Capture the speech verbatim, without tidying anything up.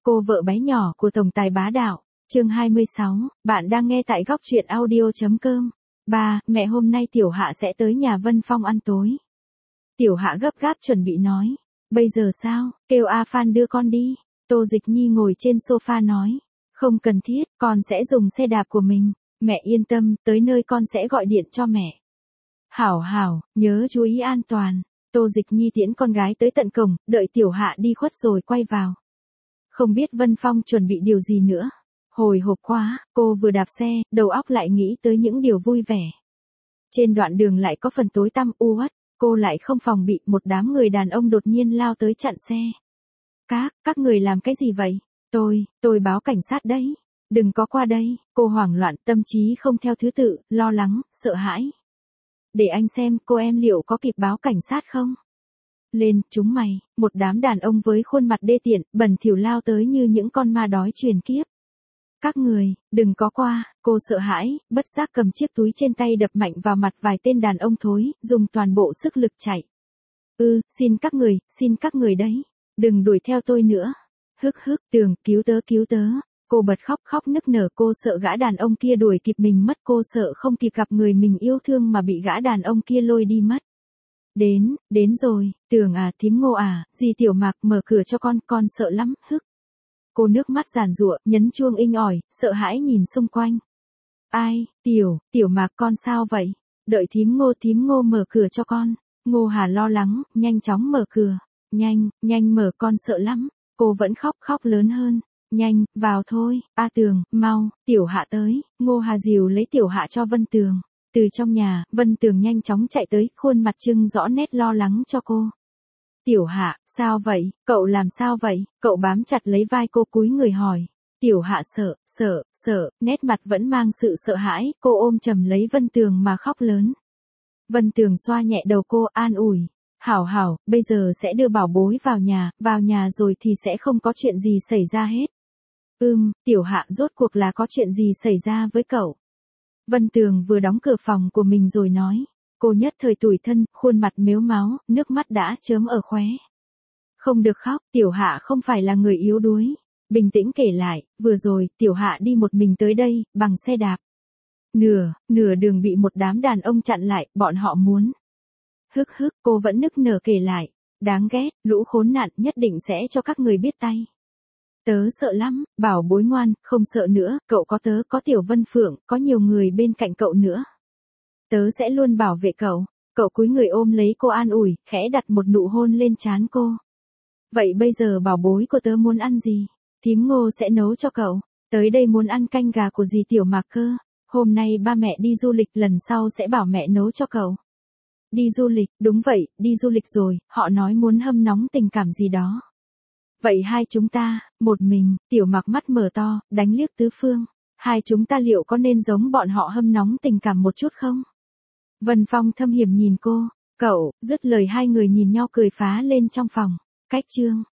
Cô vợ bé nhỏ của tổng tài bá đạo. Chương hai mươi sáu, bạn đang nghe tại góc truyện audio chấm com. Ba, mẹ hôm nay Tiểu Hạ sẽ tới nhà Vân Phong ăn tối. Tiểu Hạ gấp gáp chuẩn bị nói. Bây giờ sao, kêu A Phan đưa con đi. Tô Dịch Nhi ngồi trên sofa nói. Không cần thiết, con sẽ dùng xe đạp của mình. Mẹ yên tâm, tới nơi con sẽ gọi điện cho mẹ. Hảo hảo, nhớ chú ý an toàn. Tô Dịch Nhi tiễn con gái tới tận cổng, đợi Tiểu Hạ đi khuất rồi quay vào. Không biết Vân Phong chuẩn bị điều gì nữa. Hồi hộp quá, cô vừa đạp xe, đầu óc lại nghĩ tới những điều vui vẻ. Trên đoạn đường lại có phần tối tăm u uất, cô lại không phòng bị một đám người đàn ông đột nhiên lao tới chặn xe. Các, các người làm cái gì vậy? Tôi, tôi báo cảnh sát đấy. Đừng có qua đây, cô hoảng loạn, tâm trí không theo thứ tự, lo lắng, sợ hãi. Để anh xem cô em liệu có kịp báo cảnh sát không? Lên, chúng mày, một đám đàn ông với khuôn mặt đê tiện, bẩn thỉu lao tới như những con ma đói truyền kiếp. Các người, đừng có qua, cô sợ hãi, bất giác cầm chiếc túi trên tay đập mạnh vào mặt vài tên đàn ông thối, dùng toàn bộ sức lực chạy. Ừ, xin các người, xin các người đấy, đừng đuổi theo tôi nữa. Hức hức, Tường, cứu tớ cứu tớ. Cô bật khóc khóc nức nở, cô sợ gã đàn ông kia đuổi kịp mình mất, cô sợ không kịp gặp người mình yêu thương mà bị gã đàn ông kia lôi đi mất. Đến, đến rồi, Tường à, thím Ngô à, dì Tiểu Mạc mở cửa cho con, con sợ lắm, hức. Cô nước mắt giàn giụa, nhấn chuông inh ỏi, sợ hãi nhìn xung quanh. Ai, Tiểu, Tiểu Mạc con sao vậy? Đợi thím Ngô, thím Ngô mở cửa cho con. Ngô Hà lo lắng, nhanh chóng mở cửa. Nhanh, nhanh mở, con sợ lắm. Cô vẫn khóc khóc lớn hơn. Nhanh, vào thôi, A Tường, mau, Tiểu Hạ tới. Ngô Hà dìu lấy Tiểu Hạ cho Vân Tường. Từ trong nhà, Vân Tường nhanh chóng chạy tới, khuôn mặt trưng rõ nét lo lắng cho cô. Tiểu Hạ, sao vậy, cậu làm sao vậy? Cậu bám chặt lấy vai cô cúi người hỏi. Tiểu Hạ sợ, sợ, sợ, nét mặt vẫn mang sự sợ hãi, cô ôm chầm lấy Vân Tường mà khóc lớn. Vân Tường xoa nhẹ đầu cô, an ủi. Hảo hảo, bây giờ sẽ đưa bảo bối vào nhà, vào nhà rồi thì sẽ không có chuyện gì xảy ra hết. Ừm, Tiểu Hạ, rốt cuộc là có chuyện gì xảy ra với cậu? Vân Tường vừa đóng cửa phòng của mình rồi nói. Cô nhất thời tủi thân, khuôn mặt mếu máo, nước mắt đã chớm ở khóe. Không được khóc, Tiểu Hạ không phải là người yếu đuối. Bình tĩnh kể lại, vừa rồi, Tiểu Hạ đi một mình tới đây, bằng xe đạp. Nửa, nửa đường bị một đám đàn ông chặn lại, bọn họ muốn. Hức hức, cô vẫn nức nở kể lại. Đáng ghét, lũ khốn nạn nhất định sẽ cho các người biết tay. Tớ sợ lắm, bảo bối ngoan, không sợ nữa, cậu có tớ, có Tiểu Vân Phượng, có nhiều người bên cạnh cậu nữa. Tớ sẽ luôn bảo vệ cậu. Cậu cúi người ôm lấy cô an ủi, khẽ đặt một nụ hôn lên trán cô. Vậy bây giờ bảo bối của tớ muốn ăn gì? Thím Ngô sẽ nấu cho cậu. Tới đây muốn ăn canh gà của dì Tiểu Mạc cơ. Hôm nay ba mẹ đi du lịch, lần sau sẽ bảo mẹ nấu cho cậu. Đi du lịch, đúng vậy, đi du lịch rồi, họ nói muốn hâm nóng tình cảm gì đó. Vậy hai chúng ta, một mình, Tiểu Mạc mắt mở to, đánh liếc tứ phương. Hai chúng ta liệu có nên giống bọn họ hâm nóng tình cảm một chút không? Vân Phong thâm hiểm nhìn cô. Cậu, dứt lời hai người nhìn nhau cười phá lên trong phòng. Cách chương.